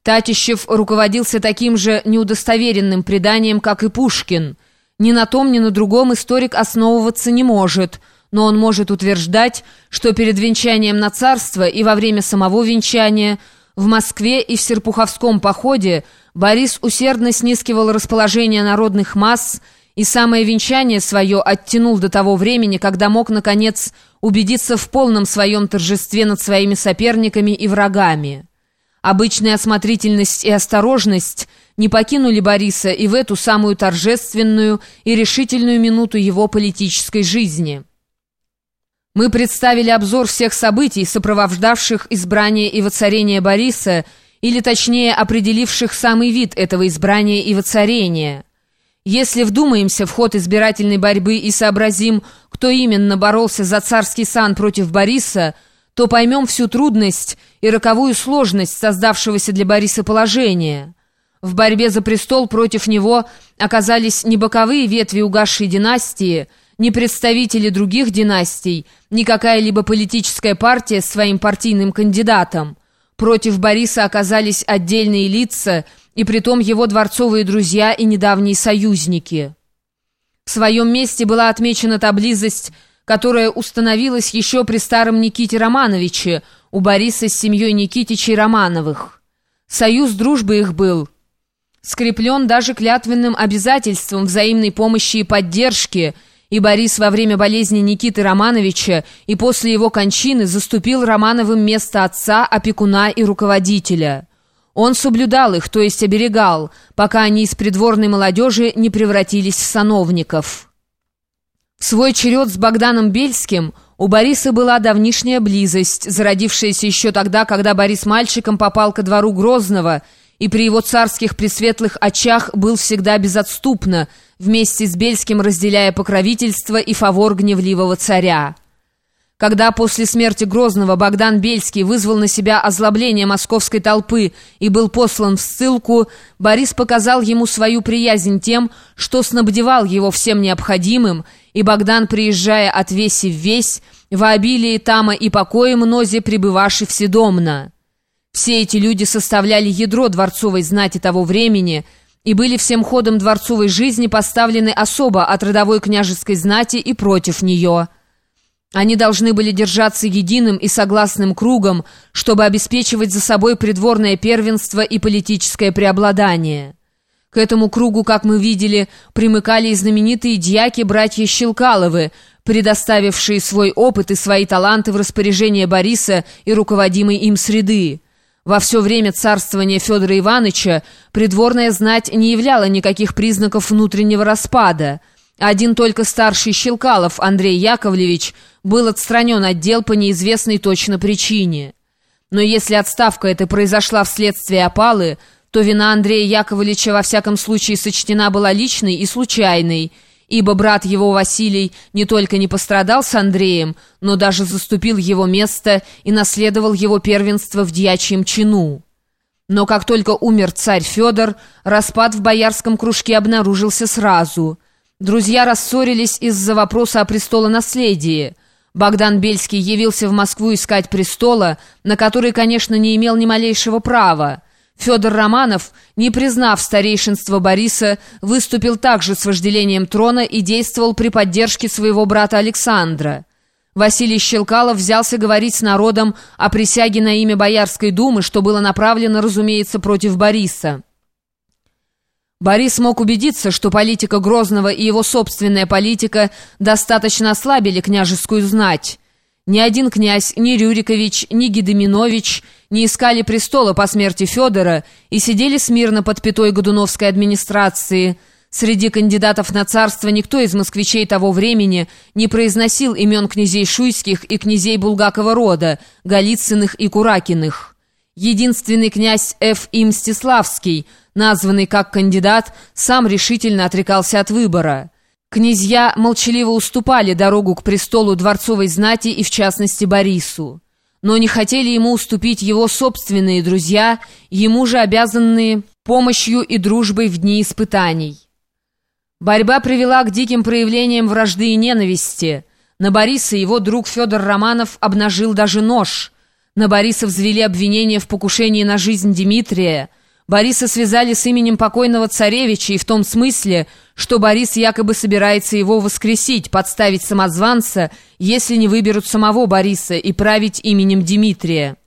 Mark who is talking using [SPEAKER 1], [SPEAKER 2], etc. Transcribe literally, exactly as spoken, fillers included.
[SPEAKER 1] Татищев руководился таким же неудостоверенным преданием, как и Пушкин. Ни на том, ни на другом историк основываться не может, но он может утверждать, что перед венчанием на царство и во время самого венчания в Москве и в Серпуховском походе Борис усердно снискивал расположение народных масс и самое венчание свое оттянул до того времени, когда мог, наконец, убедиться в полном своем торжестве над своими соперниками и врагами. Обычная осмотрительность и осторожность не покинули Бориса и в эту самую торжественную и решительную минуту его политической жизни. Мы представили обзор всех событий, сопровождавших избрание и воцарение Бориса, или точнее определивших самый вид этого избрания и воцарения. Если вдумаемся в ход избирательной борьбы и сообразим, кто именно боролся за царский сан против Бориса, то поймем всю трудность и роковую сложность создавшегося для Бориса положения. В борьбе за престол против него оказались не боковые ветви угасшей династии, не представители других династий, ни какая-либо политическая партия с своим партийным кандидатом. Против Бориса оказались отдельные лица, и притом его дворцовые друзья и недавние союзники. В своем месте была отмечена та близость, которая установилась еще при старом Никите Романовиче, у Бориса с семьей Никитичей Романовых. Союз дружбы их был скреплен даже клятвенным обязательством взаимной помощи и поддержки, и Борис во время болезни Никиты Романовича и после его кончины заступил Романовым место отца, опекуна и руководителя. Он соблюдал их, то есть оберегал, пока они из придворной молодежи не превратились в сановников. В свой черед с Богданом Бельским у Бориса была давнишняя близость, зародившаяся еще тогда, когда Борис мальчиком попал ко двору Грозного и при его царских пресветлых очах был всегда безотступно, вместе с Бельским разделяя покровительство и фавор гневливого царя. Когда после смерти Грозного Богдан Бельский вызвал на себя озлобление московской толпы и был послан в ссылку, Борис показал ему свою приязнь тем, что снабдевал его всем необходимым, и Богдан, приезжая от веси в весь, во обилии тама и покое мнозе пребываши вседомно. Все эти люди составляли ядро дворцовой знати того времени и были всем ходом дворцовой жизни поставлены особо от родовой княжеской знати и против нее. Они должны были держаться единым и согласным кругом, чтобы обеспечивать за собой придворное первенство и политическое преобладание. К этому кругу, как мы видели, примыкали и знаменитые дьяки-братья Щелкаловы, предоставившие свой опыт и свои таланты в распоряжение Бориса и руководимой им среды. Во все время царствования Федора Ивановича придворная знать не являла никаких признаков внутреннего распада. Один только старший Щелкалов Андрей Яковлевич был отстранен от дел по неизвестной точно причине. Но если отставка эта произошла вследствие опалы, то вина Андрея Яковлевича во всяком случае сочтена была личной и случайной, ибо брат его Василий не только не пострадал с Андреем, но даже заступил его место и наследовал его первенство в дьячьем чину. Но как только умер царь Федор, распад в боярском кружке обнаружился сразу. Друзья рассорились из-за вопроса о престолонаследии. Богдан Бельский явился в Москву искать престола, на который, конечно, не имел ни малейшего права. Федор Романов, не признав старейшинства Бориса, выступил также с вожделением трона и действовал при поддержке своего брата Александра. Василий Щелкалов взялся говорить с народом о присяге на имя Боярской думы, что было направлено, разумеется, против Бориса. Борис мог убедиться, что политика Грозного и его собственная политика достаточно ослабили княжескую знать. Ни один князь, ни Рюрикович, ни Гедеминович не искали престола по смерти Федора и сидели смирно под пятой Годуновской администрации. Среди кандидатов на царство никто из москвичей того времени не произносил имен князей Шуйских и князей Булгакова рода, Голицыных и Куракиных. Единственный князь Ф. И. Мстиславский, названный как кандидат, сам решительно отрекался от выбора. Князья молчаливо уступали дорогу к престолу дворцовой знати и, в частности, Борису. Но не хотели ему уступить его собственные друзья, ему же обязанные помощью и дружбой в дни испытаний. Борьба привела к диким проявлениям вражды и ненависти. На Бориса его друг Федор Романов обнажил даже нож. На Бориса взвели обвинение в покушении на жизнь Дмитрия. Бориса связали с именем покойного царевича и в том смысле, что Борис якобы собирается его воскресить, подставить самозванца, если не выберут самого Бориса, и править именем Дмитрия.